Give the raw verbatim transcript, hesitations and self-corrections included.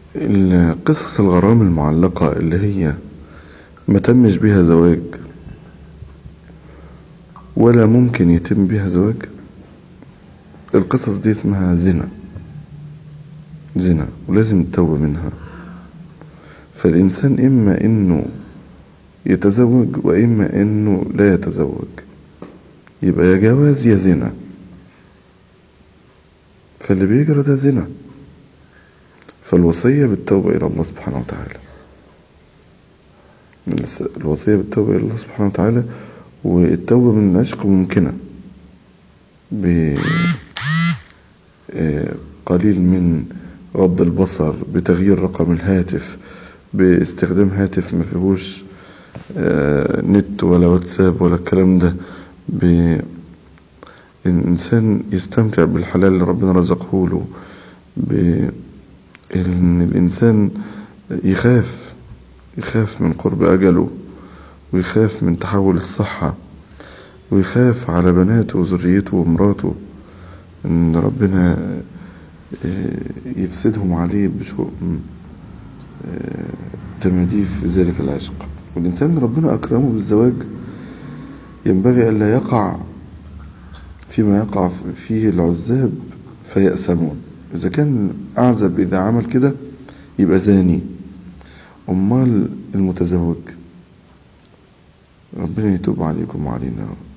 قصص الغرام المعلقة اللي هي ما تمش بها زواج ولا ممكن يتم بها زواج، القصص دي اسمها زنا زنا ولازم التوبة منها. فالإنسان إما إنه يتزوج وإما إنه لا يتزوج، يبقى يا جواز يا زنا. فاللي بيجرى ده زنا، فالوصية بالتوبة إلى الله سبحانه وتعالى، الوصية بالتوبة إلى الله سبحانه وتعالى. والتوبة من العشق ممكنة بقليل من غض البصر، بتغيير رقم الهاتف، باستخدام هاتف ما فيهوش نت ولا واتساب ولا الكلام ده، الإنسان يستمتع بالحلال اللي ربنا رزقه له، بأن الإنسان يخاف يخاف من قرب أجله، ويخاف من تحول الصحة، ويخاف على بناته وذريته ومراته ان ربنا يفسدهم عليه بشؤم تماديف في ذلك العشق. والإنسان ربنا أكرمه بالزواج ينبغي ألا يقع فيما يقع فيه العزاب فيأسمون. إذا كان أعزب إذا عمل كده يبقى زاني، أمال المتزوج؟ ربنا يتوب عليكم وعلينا.